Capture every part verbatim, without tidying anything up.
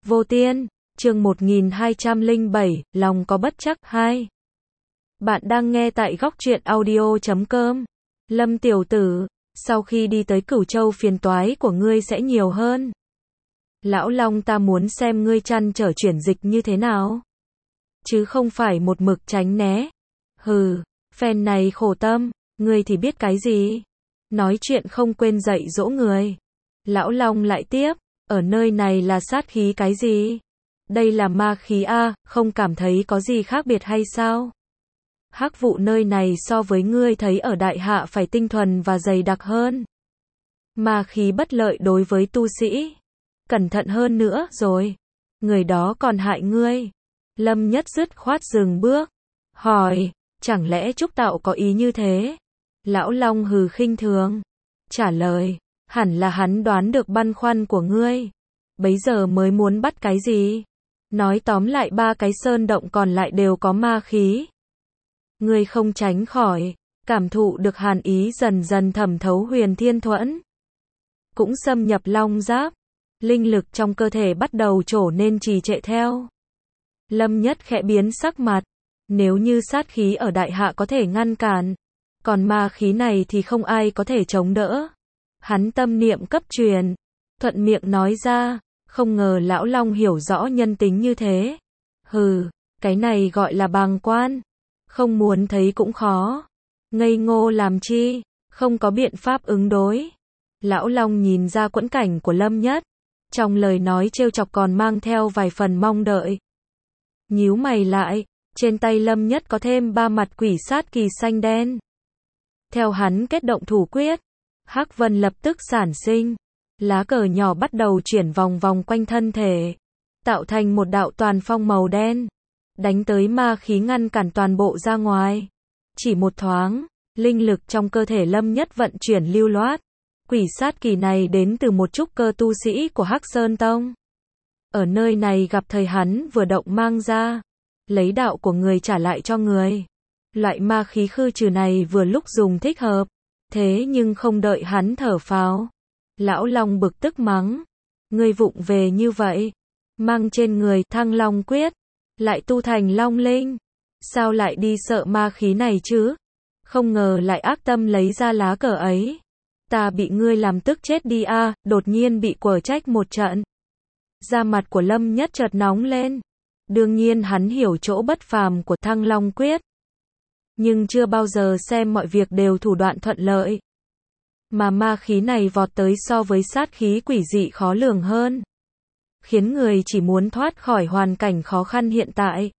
Vô Tiên, chương một nghìn hai trăm lẻ bảy, lòng có bất trắc hai. Bạn đang nghe tại góc truyện audio chấm com. Lâm tiểu tử, sau khi đi tới Cửu Châu phiền toái của ngươi sẽ nhiều hơn. Lão Long ta muốn xem ngươi trăn trở chuyển dịch như thế nào. Chứ không phải một mực tránh né. Hừ, phen này khổ tâm, ngươi thì biết cái gì. Nói chuyện không quên dạy dỗ người. Lão Long lại tiếp, ở nơi này là sát khí cái gì? Đây là ma khí a, không cảm thấy có gì khác biệt hay sao? Hắc vụ nơi này so với ngươi thấy ở đại hạ phải tinh thuần và dày đặc hơn. Ma khí bất lợi đối với tu sĩ. Cẩn thận hơn nữa rồi. Người đó còn hại ngươi. Lâm Nhất dứt khoát dừng bước. Hỏi, chẳng lẽ Trúc Tạo có ý như thế? Lão Long hừ khinh thường. Trả lời, hẳn là hắn đoán được băn khoăn của ngươi. Bấy giờ mới muốn bắt cái gì? Nói tóm lại ba cái sơn động còn lại đều có ma khí. Ngươi không tránh khỏi, cảm thụ được hàn ý dần dần thẩm thấu huyền thiên thuẫn. Cũng xâm nhập long giáp. Linh lực trong cơ thể bắt đầu trổ nên trì trệ theo. Lâm Nhất khẽ biến sắc mặt. Nếu như sát khí ở đại hạ có thể ngăn cản, còn ma khí này thì không ai có thể chống đỡ. Hắn tâm niệm cấp truyền, thuận miệng nói ra, không ngờ lão Long hiểu rõ nhân tính như thế. Hừ, cái này gọi là bàng quan. Không muốn thấy cũng khó. Ngây ngô làm chi, không có biện pháp ứng đối. Lão Long nhìn ra quẫn cảnh của Lâm Nhất. Trong lời nói trêu chọc còn mang theo vài phần mong đợi. Nhíu mày lại, trên tay Lâm Nhất có thêm ba mặt quỷ sát kỳ xanh đen. Theo hắn kết động thủ quyết, hắc vân lập tức sản sinh. Lá cờ nhỏ bắt đầu chuyển vòng vòng quanh thân thể, tạo thành một đạo toàn phong màu đen, đánh tới ma khí ngăn cản toàn bộ ra ngoài. Chỉ một thoáng, linh lực trong cơ thể Lâm Nhất vận chuyển lưu loát. Quỷ sát kỳ này đến từ một trúc cơ tu sĩ của Hắc Sơn Tông. Ở nơi này gặp thời hắn vừa động mang ra, lấy đạo của người trả lại cho người. Loại ma khí khư trừ này vừa lúc dùng thích hợp, thế nhưng không đợi hắn thở phào. Lão Long bực tức mắng, ngươi vụng về như vậy, mang trên người Thăng Long quyết, lại tu thành Long Linh, sao lại đi sợ ma khí này chứ? Không ngờ lại ác tâm lấy ra lá cờ ấy. Ta bị ngươi làm tức chết đi a, à, đột nhiên bị quở trách một trận. Da mặt của Lâm Nhất chợt nóng lên. Đương nhiên hắn hiểu chỗ bất phàm của Thăng Long quyết, nhưng chưa bao giờ xem mọi việc đều thủ đoạn thuận lợi. Mà ma khí này vọt tới so với sát khí quỷ dị khó lường hơn, khiến người chỉ muốn thoát khỏi hoàn cảnh khó khăn hiện tại.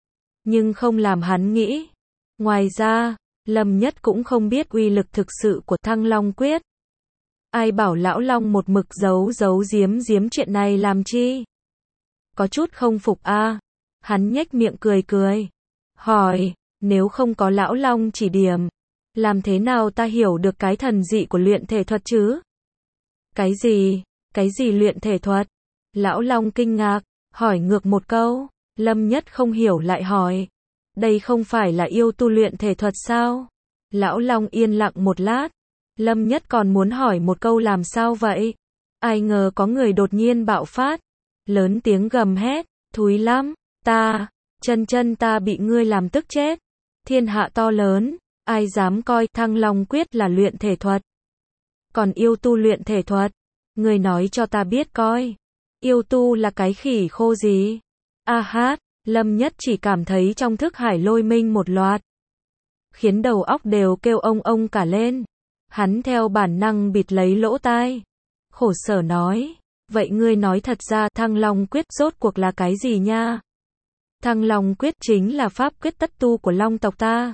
Nhưng không làm hắn nghĩ. Ngoài ra, Lâm Nhất cũng không biết uy lực thực sự của Thăng Long quyết. Ai bảo lão Long một mực giấu giấu giếm giếm chuyện này làm chi? Có chút không phục a. À. Hắn nhếch miệng cười cười. Hỏi, nếu không có lão Long chỉ điểm, làm thế nào ta hiểu được cái thần dị của luyện thể thuật chứ? Cái gì? Cái gì luyện thể thuật? Lão Long kinh ngạc, hỏi ngược một câu. Lâm Nhất không hiểu lại hỏi. Đây không phải là yêu tu luyện thể thuật sao? Lão Long yên lặng một lát. Lâm Nhất còn muốn hỏi một câu làm sao vậy? Ai ngờ có người đột nhiên bạo phát. Lớn tiếng gầm hét, thúi lắm, ta, chân chân ta bị ngươi làm tức chết. Thiên hạ to lớn, ai dám coi Thăng Long quyết là luyện thể thuật? Còn yêu tu luyện thể thuật? Ngươi nói cho ta biết coi. Yêu tu là cái khỉ khô gì? A hát, Lâm Nhất chỉ cảm thấy trong thức hải lôi minh một loạt, khiến đầu óc đều kêu ông ông cả lên. Hắn theo bản năng bịt lấy lỗ tai, khổ sở nói, vậy ngươi nói thật ra Thăng Long quyết rốt cuộc là cái gì nha? Thăng Long quyết chính là pháp quyết tất tu của Long tộc ta.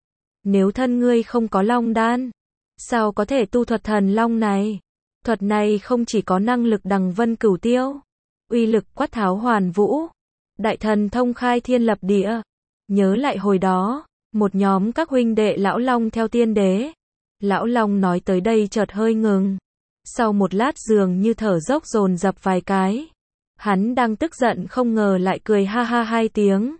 Nếu thân ngươi không có Long đan, sao có thể tu thuật thần Long này? Thuật này không chỉ có năng lực đằng vân cửu tiêu, uy lực quát tháo hoàn vũ, đại thần thông khai thiên lập địa. Nhớ lại hồi đó, một nhóm các huynh đệ lão Long theo tiên đế. Lão Long nói tới đây chợt hơi ngừng. Sau một lát dường như thở dốc dồn dập vài cái. Hắn đang tức giận không ngờ lại cười ha ha hai tiếng.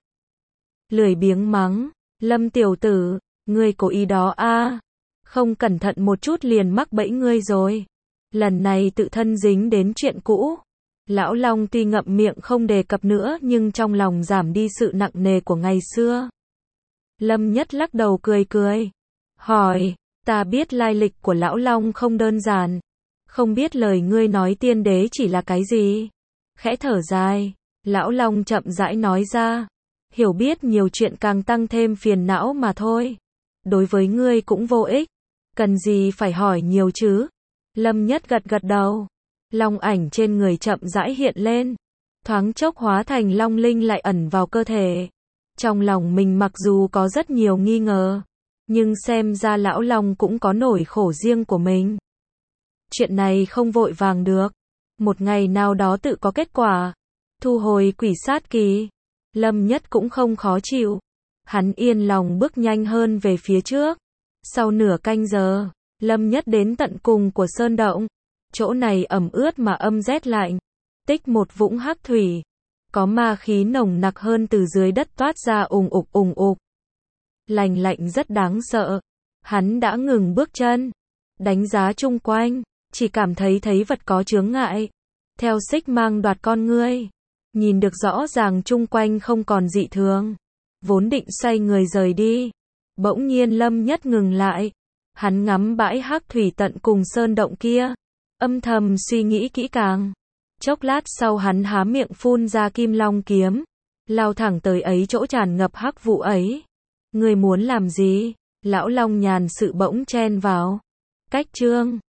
Lười biếng mắng, Lâm tiểu tử, ngươi cố ý đó a, à. Không cẩn thận một chút liền mắc bẫy ngươi rồi. Lần này tự thân dính đến chuyện cũ. Lão Long tuy ngậm miệng không đề cập nữa nhưng trong lòng giảm đi sự nặng nề của ngày xưa. Lâm Nhất lắc đầu cười cười. Hỏi, ta biết lai lịch của Lão Long không đơn giản. Không biết lời ngươi nói tiên đế chỉ là cái gì? Khẽ thở dài, Lão Long chậm rãi nói ra. Hiểu biết nhiều chuyện càng tăng thêm phiền não mà thôi. Đối với ngươi cũng vô ích. Cần gì phải hỏi nhiều chứ? Lâm Nhất gật gật đầu. Long ảnh trên người chậm rãi hiện lên. Thoáng chốc hóa thành long linh lại ẩn vào cơ thể. Trong lòng mình mặc dù có rất nhiều nghi ngờ. Nhưng xem ra Lão Long cũng có nỗi khổ riêng của mình. Chuyện này không vội vàng được. Một ngày nào đó tự có kết quả. Thu hồi quỷ sát kỳ. Lâm Nhất cũng không khó chịu. Hắn yên lòng bước nhanh hơn về phía trước. Sau nửa canh giờ, Lâm Nhất đến tận cùng của sơn động. Chỗ này ẩm ướt mà âm rét lạnh. Tích một vũng hắc thủy. Có ma khí nồng nặc hơn từ dưới đất toát ra ùng ục ùng ục. Lành lạnh rất đáng sợ. Hắn đã ngừng bước chân. Đánh giá chung quanh. Chỉ cảm thấy thấy vật có chướng ngại. Theo xích mang đoạt con ngươi. Nhìn được rõ ràng chung quanh không còn dị thường. Vốn định xoay người rời đi. Bỗng nhiên Lâm Nhất ngừng lại. Hắn ngắm bãi hắc thủy tận cùng sơn động kia. Âm thầm suy nghĩ kỹ càng. Chốc lát sau hắn há miệng phun ra kim long kiếm. Lao thẳng tới ấy chỗ tràn ngập hắc vụ ấy. Người muốn làm gì? Lão Long nhàn sự bỗng chen vào. Cách chương